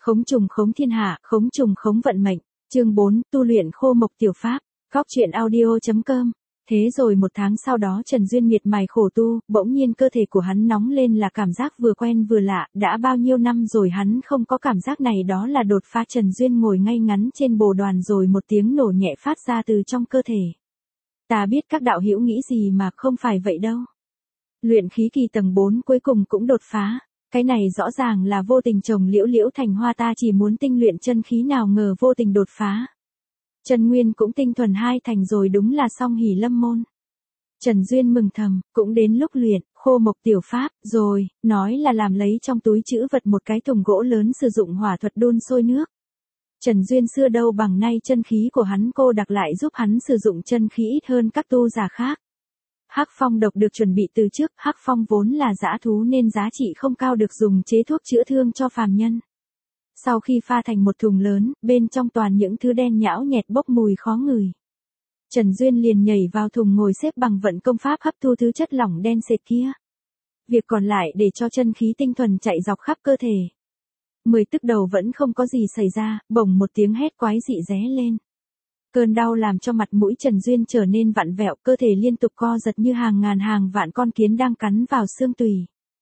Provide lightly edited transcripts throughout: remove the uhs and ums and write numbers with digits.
Khống trùng khống thiên hạ, khống trùng khống vận mệnh. Chương 4, tu luyện khô mộc tiểu pháp. Góc truyện audio.com. Thế rồi một tháng sau đó Trần Duyên miệt mài khổ tu, bỗng nhiên cơ thể của hắn nóng lên là cảm giác vừa quen vừa lạ, đã bao nhiêu năm rồi hắn không có cảm giác này, đó là đột phá. Trần Duyên ngồi ngay ngắn trên bồ đoàn rồi một tiếng nổ nhẹ phát ra từ trong cơ thể. Ta biết các đạo hữu nghĩ gì mà không phải vậy đâu. Luyện khí kỳ tầng 4 cuối cùng cũng đột phá. Cái này rõ ràng là vô tình trồng liễu liễu thành hoa, ta chỉ muốn tinh luyện chân khí nào ngờ vô tình đột phá. Chân nguyên cũng tinh thuần 2 thành rồi, đúng là song hỷ lâm môn. Trần Duyên mừng thầm, cũng đến lúc luyện khô mộc tiểu pháp rồi, nói là làm lấy trong túi trữ vật một cái thùng gỗ lớn sử dụng hỏa thuật đun sôi nước. Trần Duyên xưa đâu bằng nay chân khí của hắn cô đặc lại giúp hắn sử dụng chân khí ít hơn các tu giả khác. Hắc phong độc được chuẩn bị từ trước, hắc phong vốn là dã thú nên giá trị không cao, được dùng chế thuốc chữa thương cho phàm nhân. Sau khi pha thành một thùng lớn, bên trong toàn những thứ đen nhão nhẹt bốc mùi khó ngửi. Trần Duyên liền nhảy vào thùng ngồi xếp bằng vận công pháp hấp thu thứ chất lỏng đen sệt kia. Việc còn lại để cho chân khí tinh thuần chạy dọc khắp cơ thể. 10 tức đầu vẫn không có gì xảy ra, bỗng một tiếng hét quái dị ré lên. Cơn đau làm cho mặt mũi Trần Duyên trở nên vặn vẹo, cơ thể liên tục co giật như hàng ngàn hàng vạn con kiến đang cắn vào xương tủy.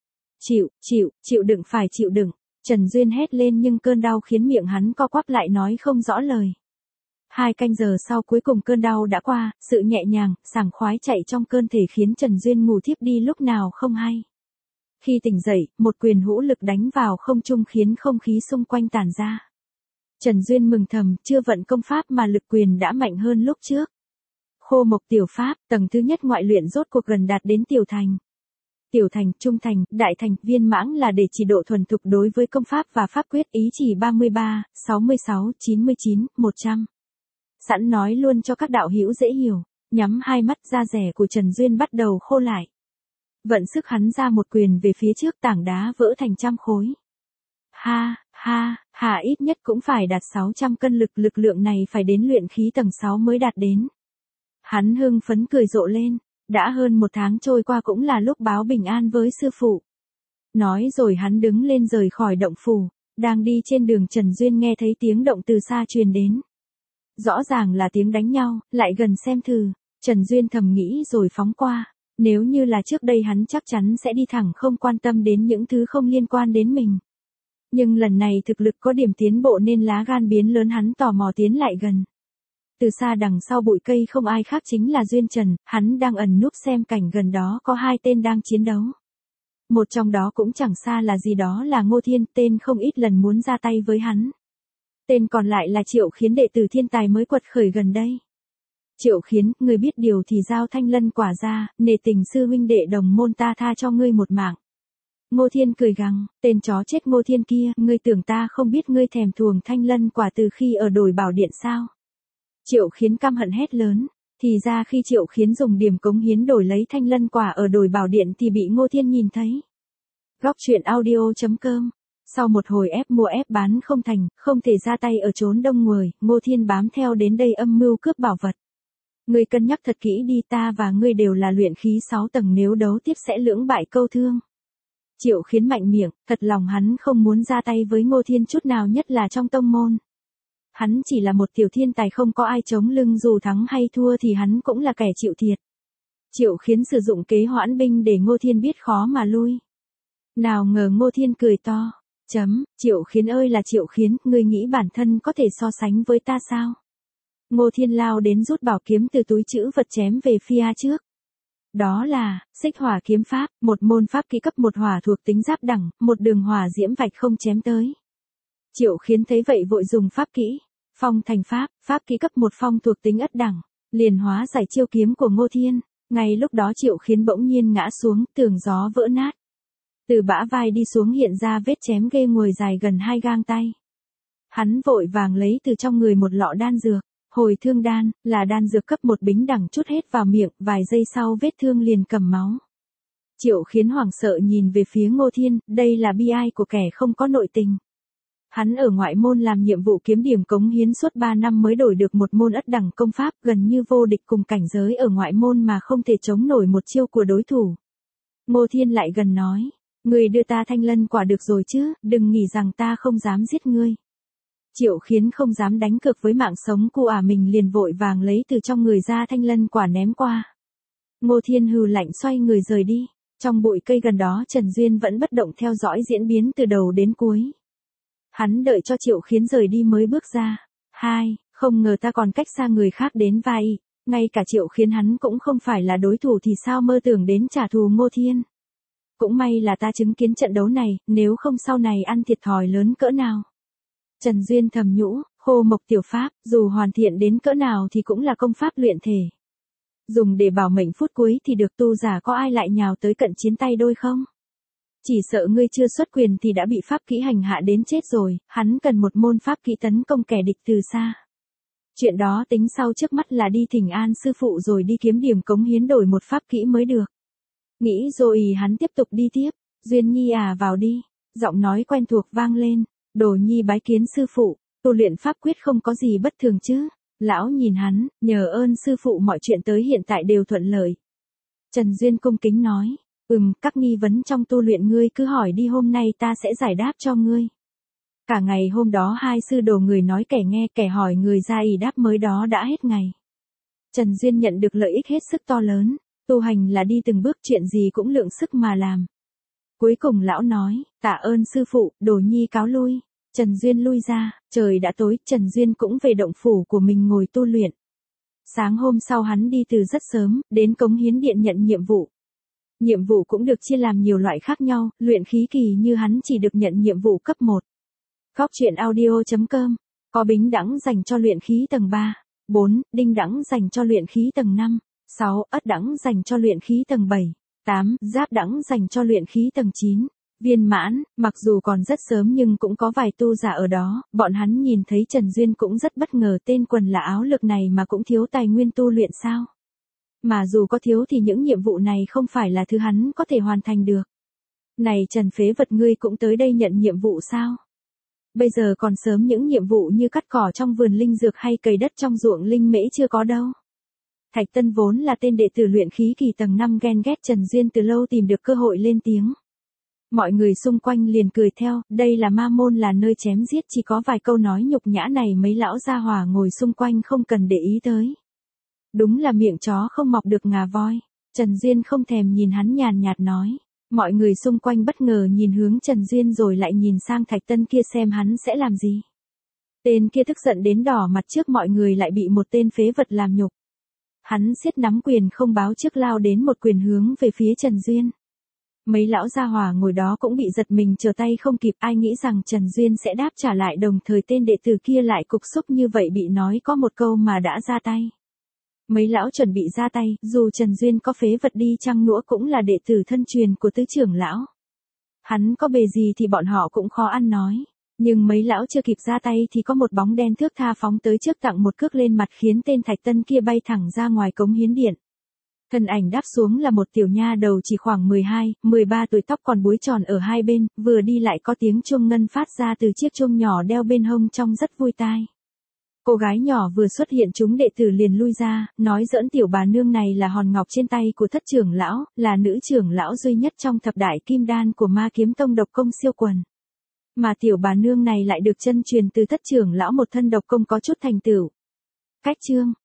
Chịu đựng, phải chịu đựng. Trần Duyên hét lên nhưng cơn đau khiến miệng hắn co quắp lại nói không rõ lời. 2 canh giờ sau cuối cùng cơn đau đã qua, sự nhẹ nhàng, sảng khoái chạy trong cơ thể khiến Trần Duyên ngủ thiếp đi lúc nào không hay. Khi tỉnh dậy, một quyền hữu lực đánh vào không trung khiến không khí xung quanh tản ra. Trần Duyên mừng thầm, chưa vận công pháp mà lực quyền đã mạnh hơn lúc trước. Khô mộc tiểu pháp, tầng thứ nhất ngoại luyện rốt cuộc gần đạt đến tiểu thành. Tiểu thành, trung thành, đại thành, viên mãn là để chỉ độ thuần thục đối với công pháp và pháp quyết, ý chỉ 33, 66, 99, 100. Sẵn nói luôn cho các đạo hữu dễ hiểu, nhắm hai mắt, da rẻ của Trần Duyên bắt đầu khô lại. Vận sức hắn ra một quyền về phía trước, tảng đá vỡ thành trăm khối. Ít nhất cũng phải đạt 600 cân lực lượng này phải đến luyện khí tầng 6 mới đạt đến. Hắn hưng phấn cười rộ lên, đã hơn 1 tháng trôi qua cũng là lúc báo bình an với sư phụ. Nói rồi hắn đứng lên rời khỏi động phủ, đang đi trên đường Trần Duyên nghe thấy tiếng động từ xa truyền đến. Rõ ràng là tiếng đánh nhau, lại gần xem thử, Trần Duyên thầm nghĩ rồi phóng qua, nếu như là trước đây hắn chắc chắn sẽ đi thẳng không quan tâm đến những thứ không liên quan đến mình. Nhưng lần này thực lực có điểm tiến bộ nên lá gan biến lớn, hắn tò mò tiến lại gần. Từ xa đằng sau bụi cây không ai khác chính là Duyên Trần, hắn đang ẩn núp xem cảnh gần đó có 2 tên đang chiến đấu. Một trong đó cũng chẳng xa là gì, đó là Ngô Thiên, tên không ít lần muốn ra tay với hắn. Tên còn lại là Triệu Khiến, đệ tử thiên tài mới quật khởi gần đây. Triệu Khiến, người biết điều thì giao thanh lân quả ra, nể tình sư huynh đệ đồng môn ta tha cho ngươi một mạng. Ngô Thiên cười gằn, tên chó chết Ngô Thiên kia, ngươi tưởng ta không biết ngươi thèm thuồng thanh lân quả từ khi ở đồi bảo điện sao? Triệu Khiến căm hận hét lớn, thì ra khi Triệu Khiến dùng điểm cống hiến đổi lấy thanh lân quả ở đồi bảo điện thì bị Ngô Thiên nhìn thấy. Góc truyện audio.com. Sau một hồi ép mua ép bán không thành, không thể ra tay ở chốn đông người, Ngô Thiên bám theo đến đây âm mưu cướp bảo vật. Ngươi cân nhắc thật kỹ đi, ta và ngươi đều là luyện khí 6 tầng, nếu đấu tiếp sẽ lưỡng bại câu thương. Triệu Khiến mạnh miệng, thật lòng hắn không muốn ra tay với Ngô Thiên chút nào, nhất là trong tông môn. Hắn chỉ là một tiểu thiên tài không có ai chống lưng, dù thắng hay thua thì hắn cũng là kẻ chịu thiệt. Triệu Khiến sử dụng kế hoãn binh để Ngô Thiên biết khó mà lui. Nào ngờ Ngô Thiên cười to. Triệu Khiến ơi là Triệu Khiến, ngươi nghĩ bản thân có thể so sánh với ta sao? Ngô Thiên lao đến rút bảo kiếm từ túi trữ vật chém về phía trước. Đó là Xích Hỏa kiếm pháp, một môn pháp kỹ cấp 1 hỏa thuộc tính giáp đẳng, một đường hỏa diễm vạch không chém tới. Triệu Khiến thấy vậy vội dùng pháp kỹ Phong Thành pháp, pháp kỹ cấp 1 phong thuộc tính ất đẳng, liền hóa giải chiêu kiếm của Ngô Thiên. Ngay lúc đó Triệu Khiến bỗng nhiên ngã xuống, tường gió vỡ nát. Từ bả vai đi xuống hiện ra vết chém ghê người dài gần 2 gang tay. Hắn vội vàng lấy từ trong người một lọ đan dược, hồi thương đan, là đan dược cấp 1 bính đẳng, chút hết vào miệng, vài giây sau vết thương liền cầm máu. Triệu Khiến hoảng sợ nhìn về phía Ngô Thiên, đây là bi ai của kẻ không có nội tình. Hắn ở ngoại môn làm nhiệm vụ kiếm điểm cống hiến suốt 3 năm mới đổi được một môn ất đẳng công pháp, gần như vô địch cùng cảnh giới ở ngoại môn mà không thể chống nổi một chiêu của đối thủ. Ngô Thiên lại gần nói, Ngươi đưa ta thanh lân quả được rồi chứ, đừng nghĩ rằng ta không dám giết ngươi. Triệu Khiến không dám đánh cược với mạng sống của mình liền vội vàng lấy từ trong người ra thanh lân quả ném qua. Ngô Thiên hừ lạnh xoay người rời đi. Trong bụi cây gần đó Trần Duyên vẫn bất động theo dõi diễn biến từ đầu đến cuối. Hắn đợi cho Triệu Khiến rời đi mới bước ra. Không ngờ ta còn cách xa người khác đến vai. Ngay cả Triệu Khiến hắn cũng không phải là đối thủ thì sao mơ tưởng đến trả thù Ngô Thiên. Cũng may là ta chứng kiến trận đấu này, nếu không sau này ăn thiệt thòi lớn cỡ nào. Trần Duyên thầm nhũ, Hô Mộc tiểu pháp, dù hoàn thiện đến cỡ nào thì cũng là công pháp luyện thể. Dùng để bảo mệnh phút cuối thì được, tu giả có ai lại nhào tới cận chiến tay đôi không? Chỉ sợ ngươi chưa xuất quyền thì đã bị pháp kỹ hành hạ đến chết rồi, hắn cần một môn pháp kỹ tấn công kẻ địch từ xa. Chuyện đó tính sau, trước mắt là đi thỉnh an sư phụ rồi đi kiếm điểm cống hiến đổi một pháp kỹ mới được. Nghĩ rồi hắn tiếp tục đi tiếp. Duyên Nhi à, vào đi. Giọng nói quen thuộc vang lên. Đồ Nhi bái kiến sư phụ, tu luyện pháp quyết không có gì bất thường chứ. Lão nhìn hắn, nhờ ơn sư phụ mọi chuyện tới hiện tại đều thuận lợi. Trần Duyên cung kính nói, các nghi vấn trong tu luyện ngươi cứ hỏi đi, hôm nay ta sẽ giải đáp cho ngươi. Cả ngày hôm đó hai sư đồ người nói kẻ nghe kẻ hỏi người ra ỷ đáp mới đó đã hết ngày. Trần Duyên nhận được lợi ích hết sức to lớn, tu hành là đi từng bước, chuyện gì cũng lượng sức mà làm. Cuối cùng lão nói, tạ ơn sư phụ, Đồ Nhi cáo lui. Trần Duyên lui ra, trời đã tối, Trần Duyên cũng về động phủ của mình ngồi tu luyện. Sáng hôm sau hắn đi từ rất sớm, đến cống hiến điện nhận nhiệm vụ. Nhiệm vụ cũng được chia làm nhiều loại khác nhau, luyện khí kỳ như hắn chỉ được nhận nhiệm vụ cấp 1. Góc truyện audio.com, có bính đẳng dành cho luyện khí tầng 3, 4, đinh đẳng dành cho luyện khí tầng 5, 6, ất đẳng dành cho luyện khí tầng 7, 8, giáp đẳng dành cho luyện khí tầng 9. Viên mãn, mặc dù còn rất sớm nhưng cũng có vài tu giả ở đó, bọn hắn nhìn thấy Trần Duyên cũng rất bất ngờ, tên quần là áo lực này mà cũng thiếu tài nguyên tu luyện sao? Mà dù có thiếu thì những nhiệm vụ này không phải là thứ hắn có thể hoàn thành được. Này Trần phế vật, ngươi cũng tới đây nhận nhiệm vụ sao? Bây giờ còn sớm, những nhiệm vụ như cắt cỏ trong vườn linh dược hay cày đất trong ruộng linh mễ chưa có đâu. Thạch Tân vốn là tên đệ tử luyện khí kỳ tầng 5 ghen ghét Trần Duyên từ lâu tìm được cơ hội lên tiếng. Mọi người xung quanh liền cười theo, đây là ma môn là nơi chém giết, chỉ có vài câu nói nhục nhã này mấy lão gia hỏa ngồi xung quanh không cần để ý tới. Đúng là miệng chó không mọc được ngà voi. Trần Duyên không thèm nhìn hắn, nhàn nhạt nói. Mọi người xung quanh bất ngờ nhìn hướng Trần Duyên rồi lại nhìn sang Thạch Tân kia xem hắn sẽ làm gì. Tên kia tức giận đến đỏ mặt trước mọi người lại bị một tên phế vật làm nhục. Hắn siết nắm quyền không báo trước lao đến một quyền hướng về phía Trần Duyên. Mấy lão gia hỏa ngồi đó cũng bị giật mình, trở tay không kịp, ai nghĩ rằng Trần Duyên sẽ đáp trả lại, đồng thời tên đệ tử kia lại cục xúc như vậy, bị nói có một câu mà đã ra tay. Mấy lão chuẩn bị ra tay, dù Trần Duyên có phế vật đi chăng nữa cũng là đệ tử thân truyền của tứ trưởng lão. Hắn có bề gì thì bọn họ cũng khó ăn nói. Nhưng mấy lão chưa kịp ra tay thì có một bóng đen thước tha phóng tới trước, tặng một cước lên mặt khiến tên Thạch Tân kia bay thẳng ra ngoài cống hiến điện. Thân ảnh đáp xuống là một tiểu nha đầu chỉ khoảng 12, 13 tuổi, tóc còn búi tròn ở hai bên, vừa đi lại có tiếng chuông ngân phát ra từ chiếc chuông nhỏ đeo bên hông trông rất vui tai. Cô gái nhỏ vừa xuất hiện chúng đệ tử liền lui ra, nói giỡn tiểu bà nương này là hòn ngọc trên tay của thất trưởng lão, là nữ trưởng lão duy nhất trong thập đại kim đan của Ma Kiếm Tông độc công siêu quần. Mà tiểu bà nương này lại được chân truyền từ thất trưởng lão một thân độc công có chút thành tựu. Cách chương